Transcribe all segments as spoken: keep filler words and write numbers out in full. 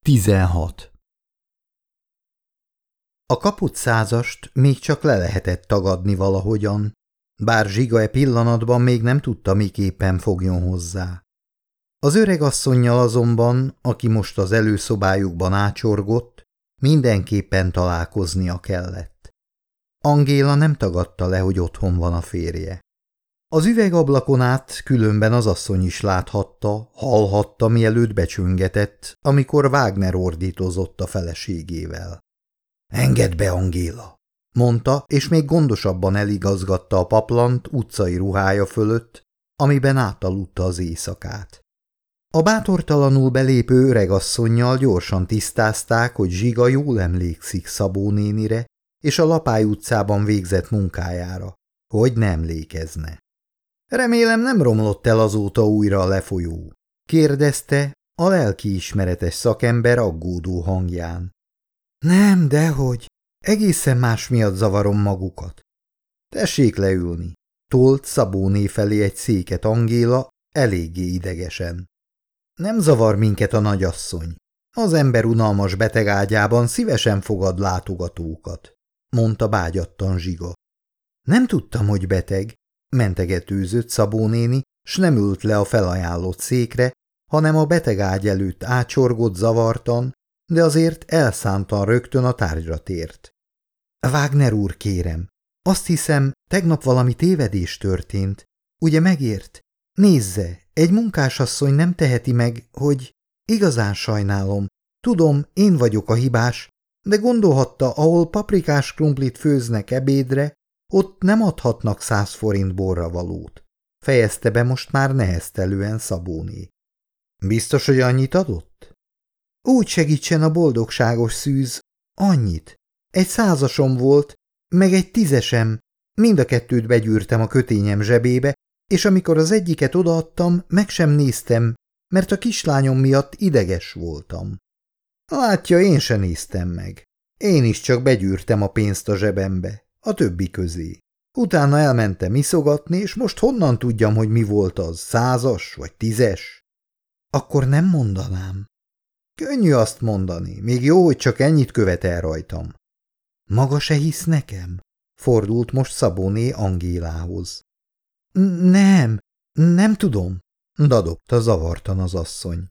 tizenhat. A kaput százast még csak le lehetett tagadni valahogyan, bár Zsiga e pillanatban még nem tudta, miképpen fogjon hozzá. Az öregasszonnyal azonban, aki most az előszobájukban ácsorgott, mindenképpen találkoznia kellett. Angéla nem tagadta le, hogy otthon van a férje. Az üvegablakon át különben az asszony is láthatta, hallhatta, mielőtt becsöngetett, amikor Wagner ordítozott a feleségével. – Engedd be, Angéla! – mondta, és még gondosabban eligazgatta a paplant utcai ruhája fölött, amiben átaludta az éjszakát. A bátortalanul belépő öregasszonnyal gyorsan tisztázták, hogy Zsiga jól emlékszik Szabó nénire és a Lapály utcában végzett munkájára, hogy nem emlékezne. – Remélem nem romlott el azóta újra a lefolyó? – kérdezte a lelkiismeretes szakember aggódó hangján. – Nem, dehogy. Egészen más miatt zavarom magukat. – Tessék leülni. Tolt Szabóné felé egy széket Angéla eléggé idegesen. – Nem zavar minket a nagyasszony. Az ember unalmas betegágyában szívesen fogad látogatókat – mondta bágyattan Zsiga. – Nem tudtam, hogy beteg. Mentegetőzött Szabó néni, s nem ült le a felajánlott székre, hanem a betegágy előtt ácsorgott zavartan, de azért elszántan rögtön a tárgyra tért. – Wagner úr, kérem, azt hiszem, tegnap valami tévedés történt. Ugye megért? Nézze, egy munkásasszony nem teheti meg, hogy... Igazán sajnálom. Tudom, én vagyok a hibás, de gondolhatta, ahol paprikás krumplit főznek ebédre, ott nem adhatnak száz forint borravalót. Fejezte be most már neheztelően Szabóné. Biztos, hogy annyit adott? Úgy segítsen a boldogságos szűz, annyit. Egy százasom volt, meg egy tízesem, mind a kettőt begyűrtem a kötényem zsebébe, és amikor az egyiket odaadtam, meg sem néztem, mert a kislányom miatt ideges voltam. Látja, én se néztem meg. Én is csak begyűrtem a pénzt a zsebembe, a többi közé. Utána elmentem iszogatni, és most honnan tudjam, hogy mi volt az, százas vagy tízes? Akkor nem mondanám. Könnyű azt mondani, még jó, hogy csak ennyit követel rajtam. Maga se hisz nekem? Fordult most Szabóné Angélához. Nem, nem tudom, dadogta zavartan az asszony.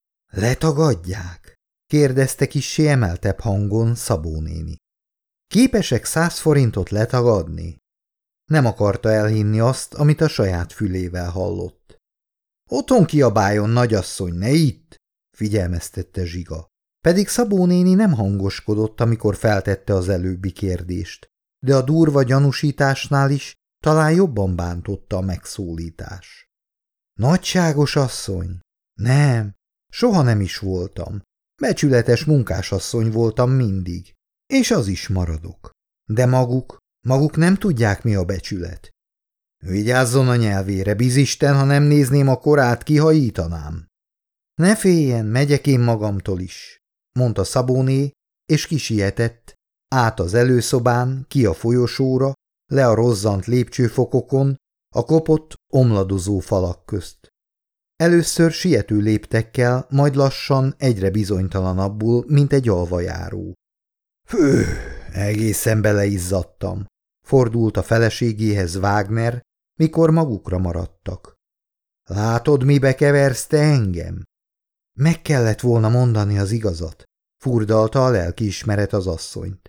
Letagadják? Kérdezte kissé emeltebb hangon Szabó néni. Képesek száz forintot letagadni? Nem akarta elhinni azt, amit a saját fülével hallott. Otthon kiabáljon, nagyasszony, ne itt! Figyelmeztette Zsiga. Pedig Szabó néni nem hangoskodott, amikor feltette az előbbi kérdést, de a durva gyanúsításnál is talán jobban bántotta a megszólítás. Nagyságos asszony? Nem, soha nem is voltam. Becsületes munkásasszony voltam mindig, és az is maradok. De maguk, maguk nem tudják, mi a becsület. Vigyázzon a nyelvére, bizisten, ha nem nézném a korát, kihajítanám. Ne féljen, megyek én magamtól is, mondta Szabóné, és kisietett, át az előszobán, ki a folyosóra, le a rozzant lépcsőfokokon, a kopott, omladozó falak közt. Először siető léptekkel, majd lassan egyre bizonytalanabbul, mint egy alvajáró. Fő, egészen beleizzadtam, fordult a feleségéhez Wagner, mikor magukra maradtak. Látod, mibe keversz te engem? Meg kellett volna mondani az igazat, furdalta a lelkiismeret az asszonyt.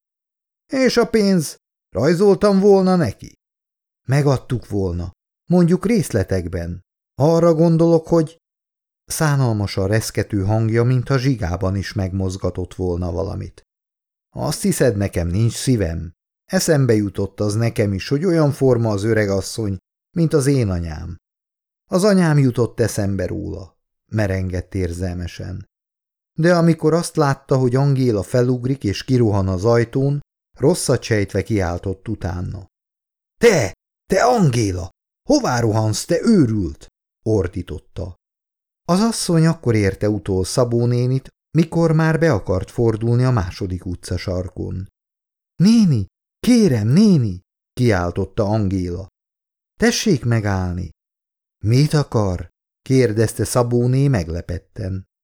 És a pénz? Rajzoltam volna neki? Megadtuk volna, mondjuk részletekben. Arra gondolok, hogy... Szánalmasan reszkető hangja, mintha Zsigában is megmozgatott volna valamit. Azt hiszed, nekem nincs szívem? Eszembe jutott az nekem is, hogy olyan forma az öregasszony, mint az én anyám. Az anyám jutott eszembe róla, merengett érzelmesen. De amikor azt látta, hogy Angéla felugrik és kirohan az ajtón, rosszat sejtve kiáltott utána. Te, te Angéla, hová rohansz, te őrült? Ordította. Az asszony akkor érte utol Szabó nénit, mikor már be akart fordulni a második utca sarkon. Néni, kérem, néni, kiáltotta Angéla. Tessék megállni. Mit akar? kérdezte Szabóné meglepetten.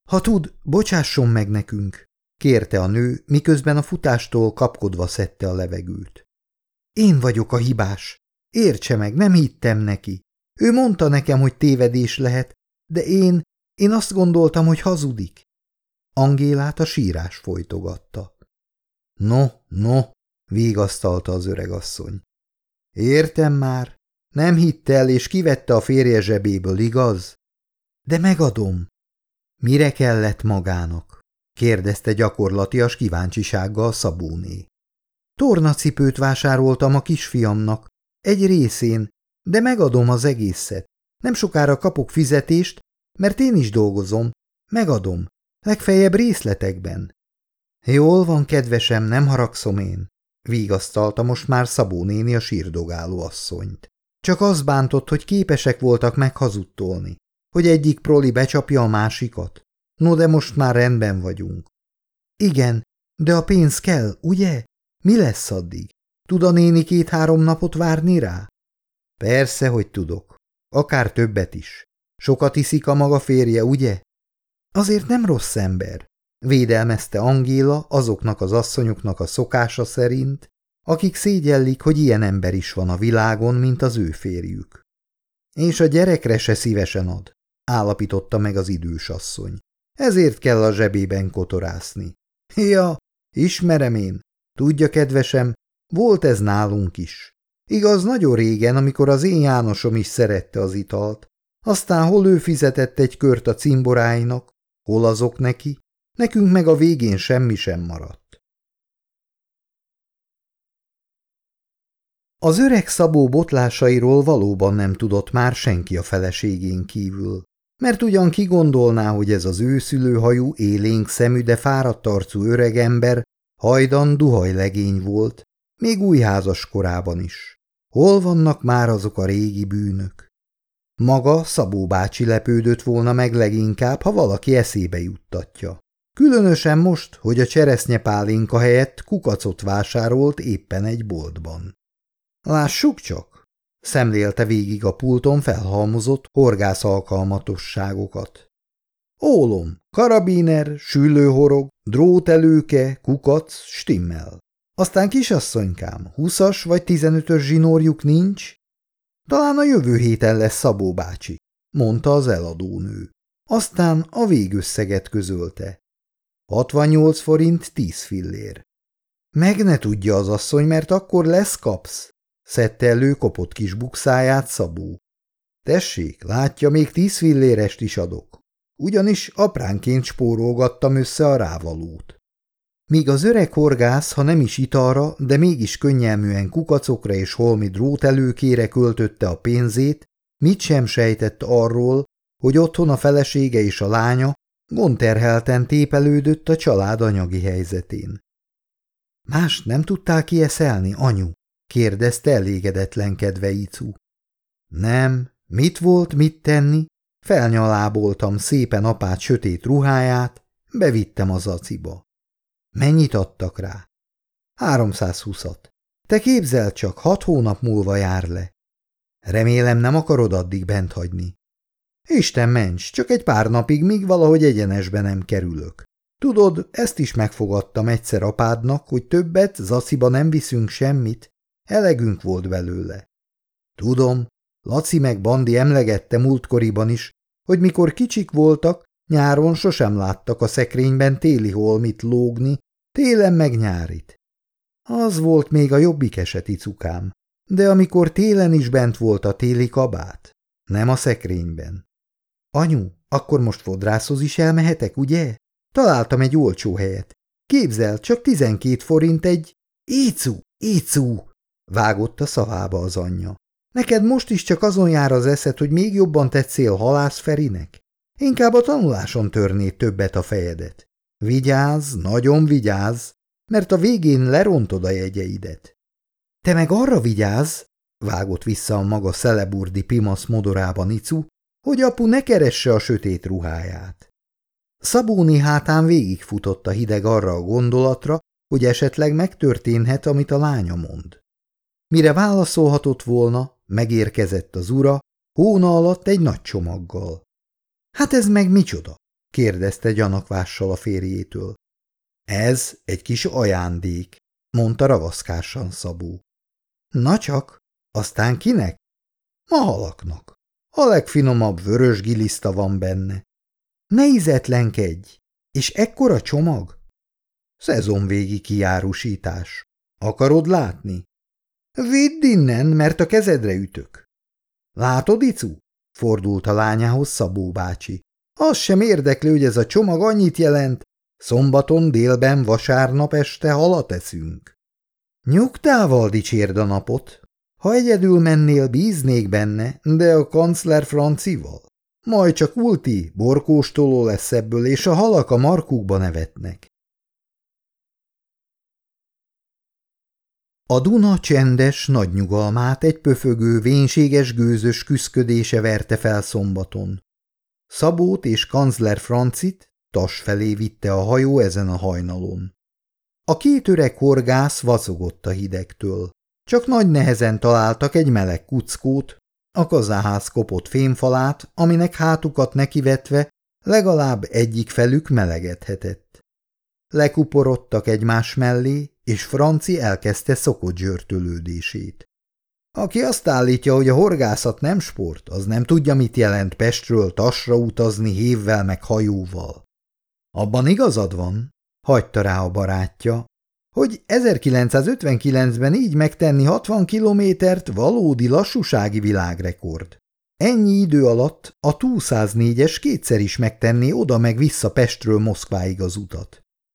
Ha tud, bocsásson meg nekünk, kérte a nő, miközben a futástól kapkodva szedte a levegőt. Én vagyok a hibás. Értse meg, nem hittem neki. Ő mondta nekem, hogy tévedés lehet, de én, én azt gondoltam, hogy hazudik. Angélát a sírás folytogatta. No, no, vigasztalta az öregasszony. Értem már, nem hitte el, és kivette a férje zsebéből, igaz? De megadom. Mire kellett magának? Kérdezte gyakorlatias kíváncsisággal Szabóné. Tornacipőt vásároltam a kisfiamnak, egy részén, de megadom az egészet. Nem sokára kapok fizetést, mert én is dolgozom. Megadom, legfeljebb részletekben. Jól van, kedvesem, nem haragszom én, vigasztalta most már Szabó néni a sírdogáló asszonyt. Csak az bántott, hogy képesek voltak meghazudtolni, hogy egyik proli becsapja a másikat. No, de most már rendben vagyunk. Igen, de a pénz kell, ugye? Mi lesz addig? Tud a néni két-három napot várni rá? Persze, hogy tudok. Akár többet is. Sokat iszik a maga férje, ugye? Azért nem rossz ember, védelmezte Angéla azoknak az asszonyoknak a szokása szerint, akik szégyellik, hogy ilyen ember is van a világon, mint az ő férjük. És a gyerekre se szívesen ad, állapította meg az idős asszony. Ezért kell a zsebében kotorászni. Ja, ismerem én. Tudja, kedvesem, volt ez nálunk is. Igaz, nagyon régen, amikor az én Jánosom is szerette az italt. Aztán hol ő fizetett egy kört a cimboráinak, hol azok neki, nekünk meg a végén semmi sem maradt. Az öreg Szabó botlásairól valóban nem tudott már senki a feleségén kívül, mert ugyan ki gondolná, hogy ez az őszülőhajú, élénk szemű, de fáradt arcú öregember hajdan duhajlegény volt, még újházas korában is. Hol vannak már azok a régi bűnök? Maga Szabó bácsi lepődött volna meg leginkább, ha valaki eszébe juttatja. Különösen most, hogy a cseresznyepálinka helyett kukacot vásárolt éppen egy boltban. Lássuk csak! Szemlélte végig a pulton felhalmozott horgász alkalmatosságokat. Ólom, karabiner, süllőhorog, drótelőke, kukac, stimmel. Aztán kisasszonykám, húszas vagy tizenötös zsinórjuk nincs? Talán a jövő héten lesz Szabó bácsi, mondta az eladónő. Aztán a végösszeget közölte. hatvannyolc forint tíz fillér. Meg ne tudja az asszony, mert akkor lesz kapsz, szedte elő kopott kis bukszáját Szabó. Tessék, látja, még tíz fillérest is adok. Ugyanis apránként spórolgattam össze a rávalót. Míg az öreg horgász, ha nem is italra, de mégis könnyelműen kukacokra és holmi drótelőkére költötte a pénzét, mit sem sejtett arról, hogy otthon a felesége és a lánya gondterhelten tépelődött a család anyagi helyzetén. Más nem tudtál kieszelni, anyu? kérdezte elégedetlenkedve Icu. Nem, mit volt, mit tenni? Felnyaláboltam szépen apát sötét ruháját, bevittem az aciba. Mennyit adtak rá? Háromszázhúszat. Te képzeld csak, hat hónap múlva jár le. Remélem nem akarod addig bent hagyni. Isten ments, csak egy pár napig, míg valahogy egyenesbe nem kerülök. Tudod, ezt is megfogadtam egyszer apádnak, hogy többet zaciba nem viszünk semmit, elegünk volt belőle. Tudom, Laci meg Bandi emlegette múltkoriban is, hogy mikor kicsik voltak, nyáron sosem láttak a szekrényben téli holmit lógni, télen meg nyárit. Az volt még a jobbik eset, Icukám, de amikor télen is bent volt a téli kabát, nem a szekrényben. Anyu, akkor most fodrászhoz is elmehetek, ugye? Találtam egy olcsó helyet. Képzeld, csak tizenkét forint egy... Icu, Icu! Vágott a szavába az anyja. Neked most is csak azon jár az eszed, hogy még jobban tetszél Halász Ferinek? Inkább a tanuláson törnéd többet a fejedet. Vigyázz, nagyon vigyázz, mert a végén lerontod a jegyeidet. Te meg arra vigyázz, vágott vissza a maga szeleburdi pimasz modorában Icu, hogy apu ne keresse a sötét ruháját. Szabóni hátán végigfutott a hideg arra a gondolatra, hogy esetleg megtörténhet, amit a lánya mond. Mire válaszolhatott volna, megérkezett az ura, hóna alatt egy nagy csomaggal. Hát ez meg micsoda? kérdezte gyanakvással a férjétől. Ez egy kis ajándék, mondta ravaszkásan Szabó. Na csak, aztán kinek? A halaknak. A legfinomabb vörös giliszta van benne. Ne ízetlenkedj! És ekkora csomag? Szezonvégi kiárusítás. Akarod látni? Vidd innen, mert a kezedre ütök. Látod, Icu? Fordult a lányához Szabó bácsi. Az sem érdekli, hogy ez a csomag annyit jelent. Szombaton délben, vasárnap este halat eszünk. Nyugtával dicsérd a napot. Ha egyedül mennél, bíznék benne, de a kancler Francival. Majd csak ulti, borkóstoló lesz ebből, és a halak a markukba nevetnek. A Duna csendes nagy nyugalmát egy pöfögő, vénséges gőzös küszködése verte fel szombaton. Szabót és kancler Francit Tas felé vitte a hajó ezen a hajnalon. A két öreg horgász vacogott a hidegtől. Csak nagy nehezen találtak egy meleg kuckót, a kazáház kopott fémfalát, aminek hátukat nekivetve legalább egyik felük melegedhetett. Lekuporodtak egymás mellé, és Franci elkezdte szokott zsörtölődését. Aki azt állítja, hogy a horgászat nem sport, az nem tudja, mit jelent Pestről Tasra utazni hévvel meg hajóval. Abban igazad van, hagyta rá a barátja, hogy ezerkilencszázötvenkilencben így megtenni hatvan kilométert valódi lassúsági világrekord. Ennyi idő alatt a Tú száznégyes kétszer is megtenné oda meg vissza Pestről Moszkváig az utat.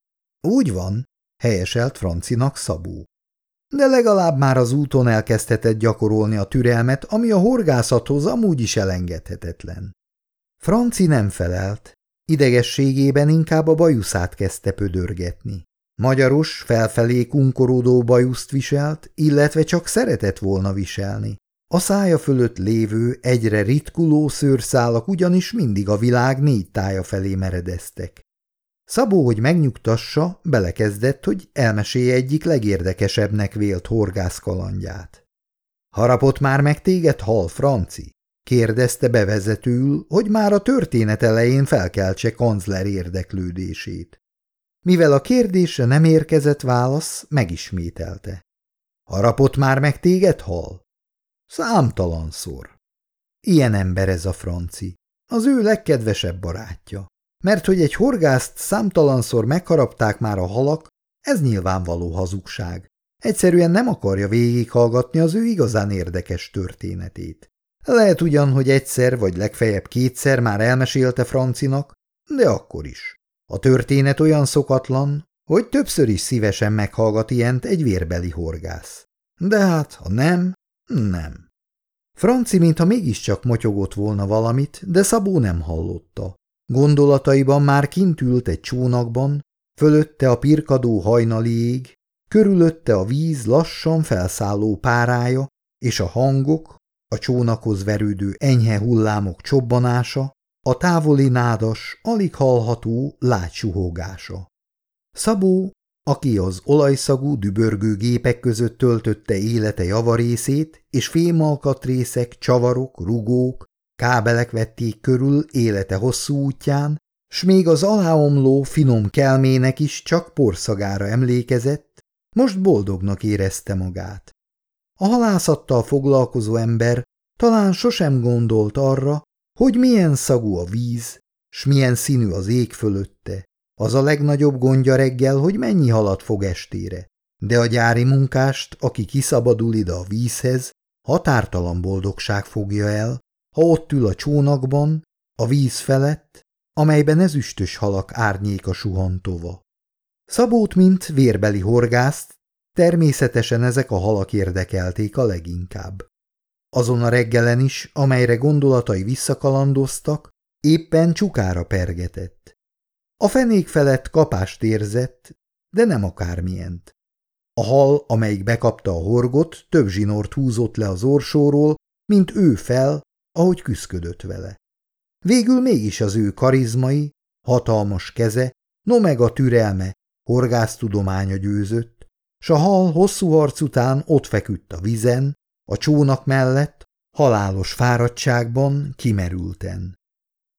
Úgy van, helyeselt Francinak Szabó. De legalább már az úton elkezdhetett gyakorolni a türelmet, ami a horgászathoz amúgy is elengedhetetlen. Franci nem felelt, idegességében inkább a bajuszát kezdte pödörgetni. Magyaros, felfelé kunkorodó bajuszt viselt, illetve csak szeretett volna viselni. A szája fölött lévő, egyre ritkuló szőrszálak ugyanis mindig a világ négy tája felé meredeztek. Szabó, hogy megnyugtassa, belekezdett, hogy elmesélje egyik legérdekesebbnek vélt horgászkalandját. – Harapott már meg téged hal, Franci? – kérdezte bevezetőül, hogy már a történet elején felkeltse kancler érdeklődését. Mivel a kérdésre nem érkezett válasz, megismételte. – Harapott már meg téged hal? – Számtalanszor. Ilyen ember ez a Franci, az ő legkedvesebb barátja. Mert hogy egy horgászt számtalanszor megharapták már a halak, ez nyilvánvaló hazugság. Egyszerűen nem akarja végighallgatni az ő igazán érdekes történetét. Lehet ugyan, hogy egyszer vagy legfeljebb kétszer már elmesélte Francinak, de akkor is. A történet olyan szokatlan, hogy többször is szívesen meghallgat ilyent egy vérbeli horgász. De hát, ha nem, nem. Franci mintha mégiscsak motyogott volna valamit, de Szabó nem hallotta. Gondolataiban már kint ült egy csónakban, fölötte a pirkadó hajnali ég, körülötte a víz lassan felszálló párája, és a hangok, a csónakhoz verődő enyhe hullámok csobbanása, a távoli nádas, alig hallható lágy suhogása. Szabó, aki az olajszagú, dübörgő gépek között töltötte élete javarészét, és fémalkatrészek, csavarok, rugók, kábelek vették körül élete hosszú útján, s még az aláomló finom kelmének is csak porszagára emlékezett, most boldognak érezte magát. A halászattal foglalkozó ember talán sosem gondolt arra, hogy milyen szagú a víz, s milyen színű az ég fölötte. Az a legnagyobb gondja reggel, hogy mennyi halat fog estére, de a gyári munkást, aki kiszabadul ide a vízhez, határtalan boldogság fogja el, ha ott ül a csónakban, a víz felett, amelyben ezüstös halak árnyéka suhantova. Szabót, mint vérbeli horgászt, természetesen ezek a halak érdekelték a leginkább. Azon a reggelen is, amelyre gondolatai visszakalandoztak, éppen csukára pergetett. A fenék felett kapást érzett, de nem akármilyent. A hal, amelyik bekapta a horgot, több zsinort húzott le az orsóról, mint ő fel, ahogy küszködött vele. Végül mégis az ő karizmai, hatalmas keze, no meg a türelme, horgásztudománya győzött, s a hal hosszú harc után ott feküdt a vizen, a csónak mellett, halálos fáradtságban, kimerülten.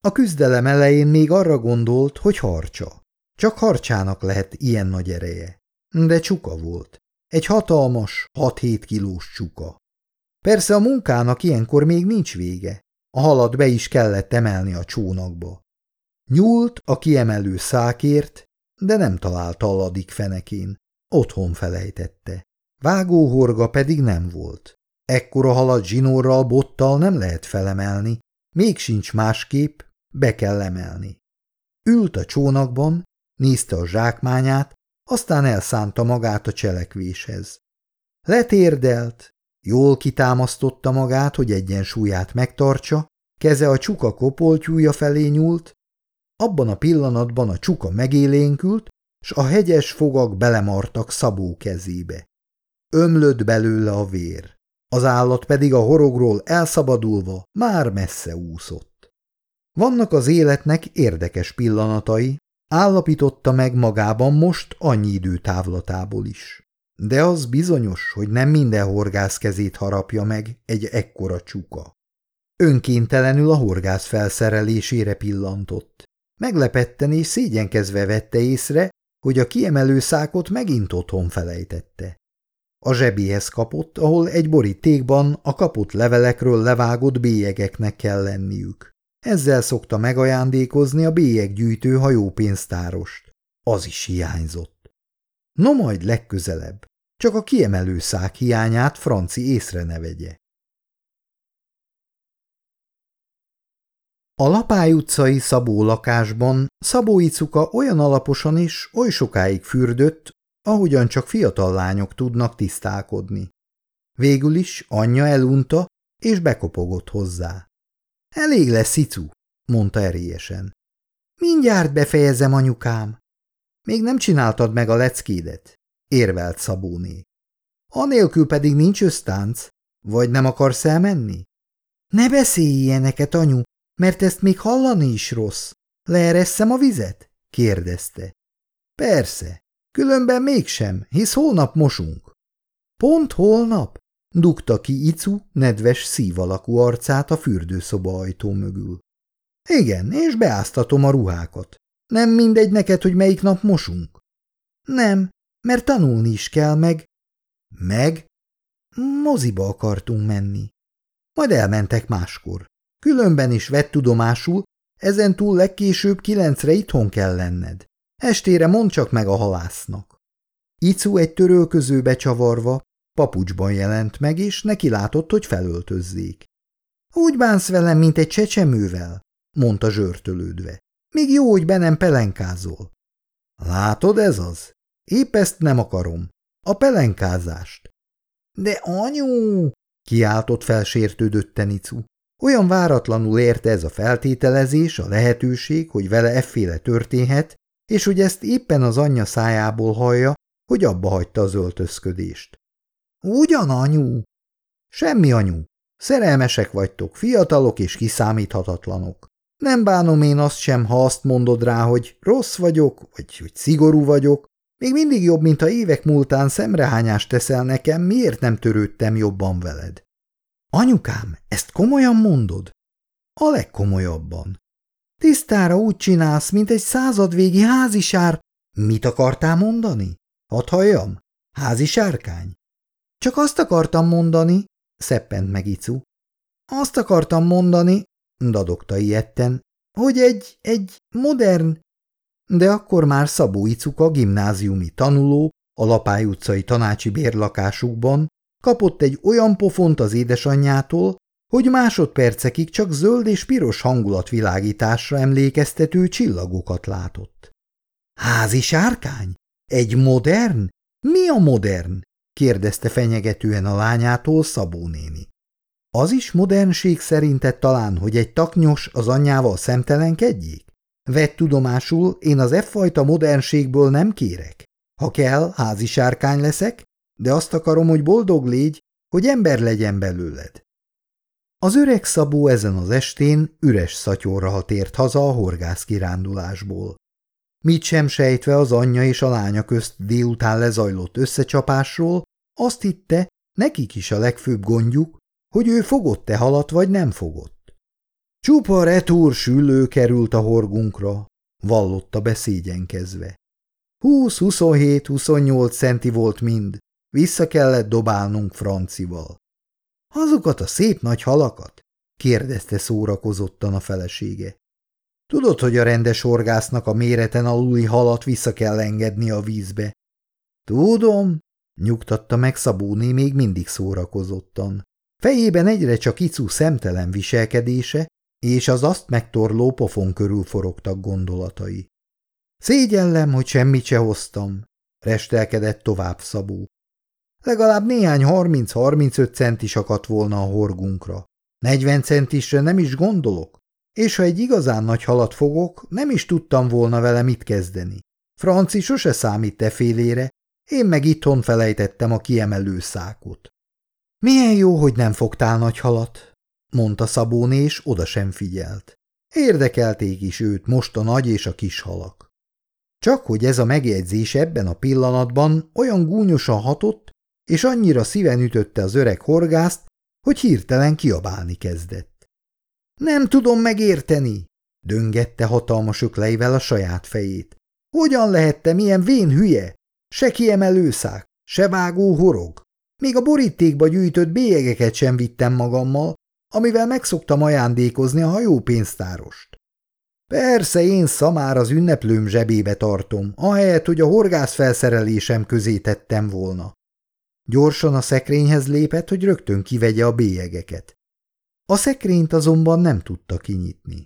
A küzdelem elején még arra gondolt, hogy harcsa. Csak harcsának lehet ilyen nagy ereje. De csuka volt. Egy hatalmas, hat-hét kilós csuka. Persze a munkának ilyenkor még nincs vége. A halat be is kellett emelni a csónakba. Nyúlt a kiemelő szákért, de nem találta a ladik fenekén. Otthon felejtette. Vágóhorga pedig nem volt. Ekkora halat zsinórral, bottal nem lehet felemelni, még sincs másképp, be kell emelni. Ült a csónakban, nézte a zsákmányát, aztán elszánta magát a cselekvéshez. Letérdelt, jól kitámasztotta magát, hogy egyensúlyát megtartsa, keze a csuka kopoltyúja felé nyúlt, abban a pillanatban a csuka megélénkült, s a hegyes fogak belemartak Szabó kezébe. Ömlött belőle a vér, az állat pedig a horogról elszabadulva már messze úszott. Vannak az életnek érdekes pillanatai, állapította meg magában most annyi idő távlatából is. De az bizonyos, hogy nem minden horgász kezét harapja meg egy ekkora csuka. Önkéntelenül a horgász felszerelésére pillantott. Meglepetten és szégyenkezve vette észre, hogy a kiemelő szákot megint otthon felejtette. A zsebéhez kapott, ahol egy borítékban a kapott levelekről levágott bélyegeknek kell lenniük. Ezzel szokta megajándékozni a bélyeggyűjtő hajópénztárost. Az is hiányzott. No majd legközelebb, csak a kiemelő szák hiányát Franci észre ne vegye. A Lapály utcai Szabó lakásban Szabó Icuka olyan alaposan és oly sokáig fürdött, ahogyan csak fiatal lányok tudnak tisztálkodni. Végül is anyja elunta, és bekopogott hozzá. Elég lesz, Icu, mondta erélyesen. Mindjárt befejezem, anyukám. Még nem csináltad meg a leckédet, érvelt Szabóné. Anélkül pedig nincs ösztánc, vagy nem akarsz elmenni? Ne beszélj ilyeneket, anyu, mert ezt még hallani is rossz. Leeresszem a vizet? kérdezte. Persze, különben mégsem, hisz holnap mosunk. Pont holnap? Dugta ki Icu nedves szívalakú arcát a fürdőszoba ajtó mögül. Igen, és beáztatom a ruhákat. Nem mindegy neked, hogy melyik nap mosunk? Nem, mert tanulni is kell meg. Meg? Moziba akartunk menni. Majd elmentek máskor. Különben is vett tudomásul, ezentúl legkésőbb kilencre itthon kell lenned. Estére mondd csak meg a halásznak. Icu egy törölközőbe csavarva, papucsban jelent meg, és neki látott, hogy felöltözzék. Úgy bánsz velem, mint egy csecsemővel, mondta zsörtölődve. Még jó, hogy be nem pelenkázol. Látod, ez az? Épp ezt nem akarom. A pelenkázást. De anyu! Kiáltott felsértődötten Icu. Olyan váratlanul érte ez a feltételezés, a lehetőség, hogy vele efféle történhet, és hogy ezt éppen az anyja szájából hallja, hogy abba hagyta az öltözködést. Ugyan, anyu? Semmi, anyu. Szerelmesek vagytok, fiatalok és kiszámíthatatlanok. Nem bánom én azt sem, ha azt mondod rá, hogy rossz vagyok, vagy hogy szigorú vagyok. Még mindig jobb, mint ha évek múltán szemrehányást teszel nekem, miért nem törődtem jobban veled. Anyukám, ezt komolyan mondod? A legkomolyabban. Tisztára úgy csinálsz, mint egy századvégi házisár. Mit akartál mondani? Hadd halljam? Házisárkány? Csak azt akartam mondani, szeppent meg Icu. Azt akartam mondani, dadogta ijedten, hogy egy, egy modern... De akkor már Szabó Icuka gimnáziumi tanuló a Lapály utcai tanácsi bérlakásukban kapott egy olyan pofont az édesanyjától, hogy másodpercekig csak zöld és piros hangulatvilágításra emlékeztető csillagokat látott. Házi sárkány? Egy modern? Mi a modern? kérdezte fenyegetően a lányától Szabó néni. Az is modernség szerinted talán, hogy egy taknyos az anyjával szemtelenkedjék? Vedd tudomásul, én az e-fajta modernségből nem kérek. Ha kell, házi sárkány leszek, de azt akarom, hogy boldog légy, hogy ember legyen belőled. Az öreg Szabó ezen az estén üres szatyorral tért haza a horgász kirándulásból. Mit sem sejtve az anyja és a lánya közt délután lezajlott összecsapásról, azt hitte, nekik is a legfőbb gondjuk, hogy ő fogott-e halat vagy nem fogott. Csupa retúr süllő került a horgunkra, vallotta be szégyenkezve. Húsz, huszonhét, huszonnyolc centi volt mind, vissza kellett dobálnunk Francival. Azokat a szép nagy halakat? Kérdezte szórakozottan a felesége. Tudod, hogy a rendes horgásznak a méreten aluli halat vissza kell engedni a vízbe? Tudom, nyugtatta meg Szabóné még mindig szórakozottan. Fejében egyre csak Icu szemtelen viselkedése és az azt megtorló pofon körül forogtak gondolatai. Szégyellem, hogy semmit se hoztam, restelkedett tovább Szabó. Legalább néhány harminc-harmincöt centis akadt volna a horgunkra. negyven centisre nem is gondolok, és ha egy igazán nagy halat fogok, nem is tudtam volna vele mit kezdeni. Franci sose számít tefélére, én meg itthon felejtettem a kiemelő szákot. Milyen jó, hogy nem fogtál nagy halat, mondta Szabóné, és oda sem figyelt. Érdekelték is őt most a nagy és a kis halak. Csak hogy ez a megjegyzés ebben a pillanatban olyan gúnyosan hatott, és annyira szíven ütötte az öreg horgászt, hogy hirtelen kiabálni kezdett. Nem tudom megérteni, döngette hatalmas ökleivel a saját fejét. Hogyan lehettem ilyen vén hülye? Se kiemelő szák, se vágó horog. Még a borítékba gyűjtött bélyegeket sem vittem magammal, amivel megszoktam ajándékozni a hajópénztárost. Persze én szamár az ünneplőm zsebébe tartom, ahelyett, hogy a horgászfelszerelésem közé tettem volna. Gyorsan a szekrényhez lépett, hogy rögtön kivegye a bélyegeket. A szekrényt azonban nem tudta kinyitni.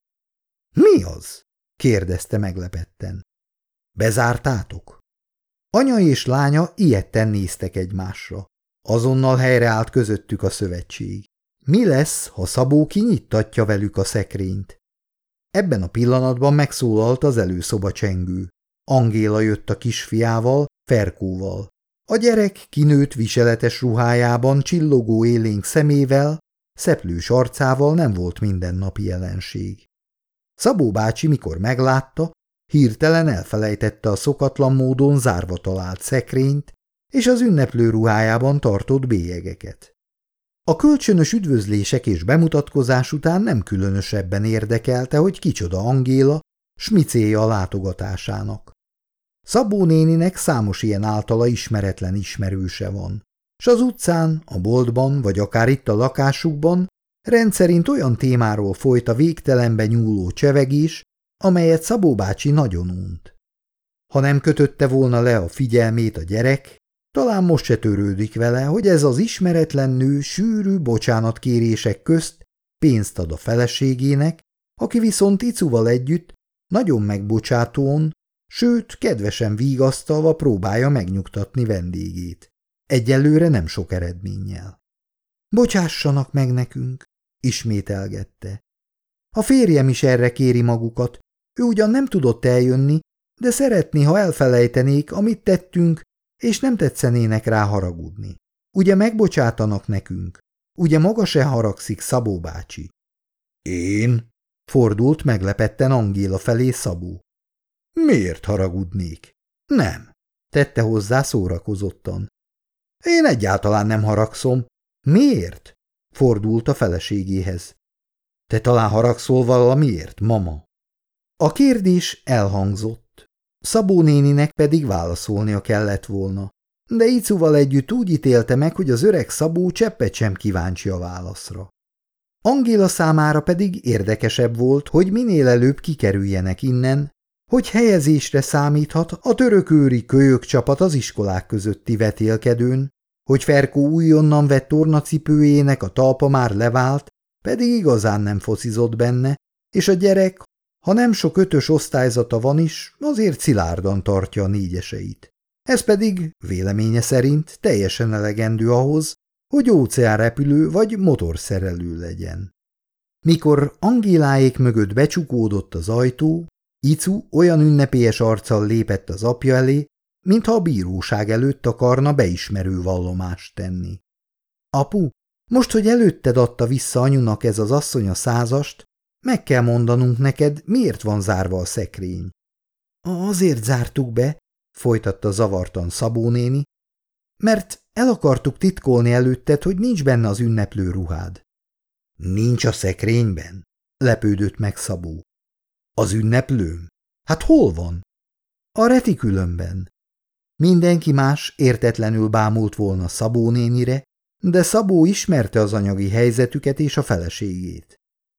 – Mi az? – kérdezte meglepetten. – Bezártátok? Anya és lánya ijedten néztek egymásra. Azonnal helyreállt közöttük a szövetség. Mi lesz, ha Szabó kinyittatja velük a szekrényt? Ebben a pillanatban megszólalt az előszoba csengő. Angéla jött a kisfiával, Ferkóval. A gyerek kinőtt viseletes ruhájában, csillogó élénk szemével, szeplős arcával nem volt mindennapi jelenség. Szabó bácsi, mikor meglátta, hirtelen elfelejtette a szokatlan módon zárva talált szekrényt és az ünneplő ruhájában tartott bélyegeket. A kölcsönös üdvözlések és bemutatkozás után nem különösebben érdekelte, hogy kicsoda Angéla, s mi célja a látogatásának. Szabó néninek számos ilyen általa ismeretlen ismerőse van, s az utcán, a boltban vagy akár itt a lakásukban rendszerint olyan témáról folyt a végtelenbe nyúló csevegés, amelyet Szabó bácsi nagyon unt. Ha nem kötötte volna le a figyelmét a gyerek, talán most se törődik vele, hogy ez az ismeretlen nő sűrű bocsánatkérések közt pénzt ad a feleségének, aki viszont Icuval együtt nagyon megbocsátóan, sőt, kedvesen vigasztalva próbálja megnyugtatni vendégét. Egyelőre nem sok eredménnyel. Bocsássanak meg nekünk, ismételgette. A férjem is erre kéri magukat. Ő ugyan nem tudott eljönni, de szeretné, ha elfelejtenék, amit tettünk, és nem tetszenének rá haragudni. Ugye megbocsátanak nekünk? Ugye maga se haragszik, Szabó bácsi? Én? Fordult meglepetten Angéla felé Szabó. Miért haragudnék? Nem, tette hozzá szórakozottan. Én egyáltalán nem haragszom. Miért? Fordult a feleségéhez. Te talán haragszol valamiért, mama? A kérdés elhangzott. Szabó néninek pedig válaszolnia kellett volna, de Icuval együtt úgy ítélte meg, hogy az öreg Szabó cseppet sem kíváncsi a válaszra. Angéla számára pedig érdekesebb volt, hogy minél előbb kikerüljenek innen, hogy helyezésre számíthat a törökőri kölyök csapat az iskolák közötti vetélkedőn, hogy Ferkó újonnan vett tornacipőjének a talpa már levált, pedig igazán nem focizott benne, és a gyerek, ha nem sok ötös osztályzata van is, azért szilárdan tartja a négyeseit. Ez pedig, véleménye szerint, teljesen elegendő ahhoz, hogy óceánrepülő vagy motorszerelő legyen. Mikor Angéláék mögött becsukódott az ajtó, Icu olyan ünnepélyes arccal lépett az apja elé, mintha a bíróság előtt akarna beismerő vallomást tenni. Apu, most, hogy előtted adta vissza anyunak ez az asszony a százast, meg kell mondanunk neked, miért van zárva a szekrény. Azért zártuk be, folytatta zavartan Szabó néni, mert el akartuk titkolni előtted, hogy nincs benne az ünneplő ruhád. Nincs a szekrényben? Lepődött meg Szabó. Az ünneplőm? Hát hol van? A retikülömben. Mindenki más értetlenül bámult volna Szabó nénire, de Szabó ismerte az anyagi helyzetüket és a feleségét.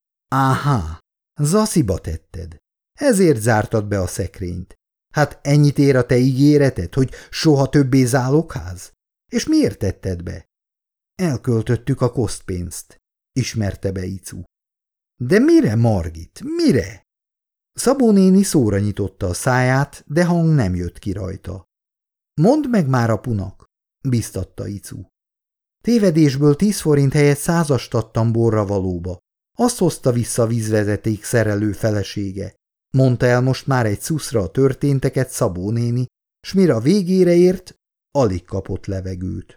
Áhá, zasziba tetted. Ezért zártad be a szekrényt. Hát ennyit ér a te ígéreted, hogy soha többé zálogház? És miért tetted be? Elköltöttük a kosztpénzt, ismerte be Icu. De mire, Margit, mire? Szabó néni szóra nyitotta a száját, de hang nem jött ki rajta. Mondd meg már apunak, biztatta Icu. Tévedésből tíz forint helyett százast adtam borravalóba. Azt hozta vissza a vízvezeték szerelő felesége. Mondta el most már egy szuszra a történteket Szabó néni, s mire a végére ért, alig kapott levegőt.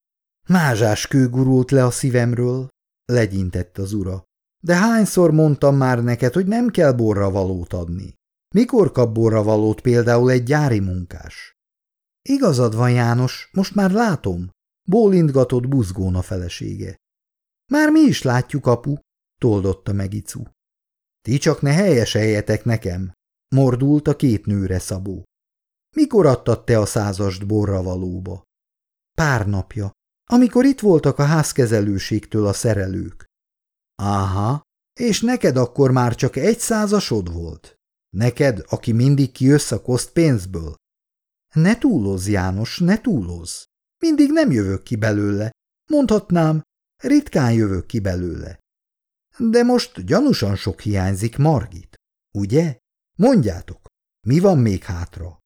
Mázsás kő gurult le a szívemről, legyintett az ura. De hányszor mondtam már neked, hogy nem kell borravalót adni? Mikor kap borravalót például egy gyári munkás? Igazad van, János, most már látom, bólintgatott buzgón a felesége. Már mi is látjuk, apu, toldotta meg Icu. Ti csak ne helyeseljetek nekem, mordult a két nőre Szabó. Mikor adtad te a százast borravalóba? Pár napja, amikor itt voltak a házkezelőségtől a szerelők. Áha, és neked akkor már csak egy százasod volt? Neked, aki mindig kijössz a kosztpénzből? Ne túlozz, János, ne túlozz. Mindig nem jövök ki belőle. Mondhatnám, ritkán jövök ki belőle. De most gyanúsan sok hiányzik, Margit, ugye? Mondjátok, mi van még hátra?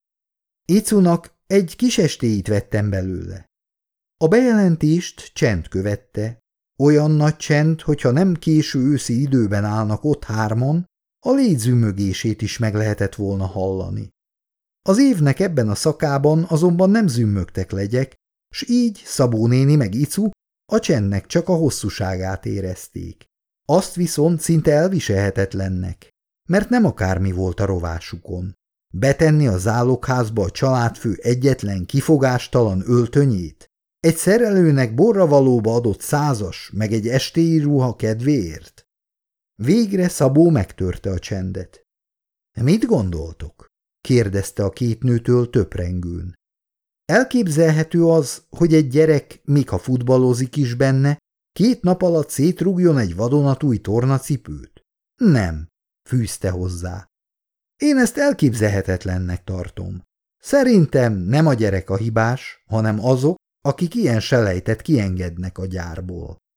Icunak egy kis estéit vettem belőle. A bejelentést csend követte, olyan nagy csend, hogyha nem késő őszi időben állnak ott hárman, a légy zümmögését is meg lehetett volna hallani. Az évnek ebben a szakában azonban nem zümmögtek legyek, s így Szabó néni meg Icu a csendnek csak a hosszúságát érezték. Azt viszont szinte elviselhetetlennek, mert nem akármi volt a rovásukon. Betenni a zálogházba a családfő egyetlen kifogástalan öltönyét? Egy szerelőnek borravalóba adott százas, meg egy estéi ruha kedvéért? Végre Szabó megtörte a csendet. Mit gondoltok? kérdezte a két nőtől töprengőn. Elképzelhető az, hogy egy gyerek, míg ha futballozik is benne, két nap alatt szétrúgjon egy vadonatúj tornacipőt? Nem, fűzte hozzá. Én ezt elképzelhetetlennek tartom. Szerintem nem a gyerek a hibás, hanem azok, akik ilyen selejtet kiengednek a gyárból.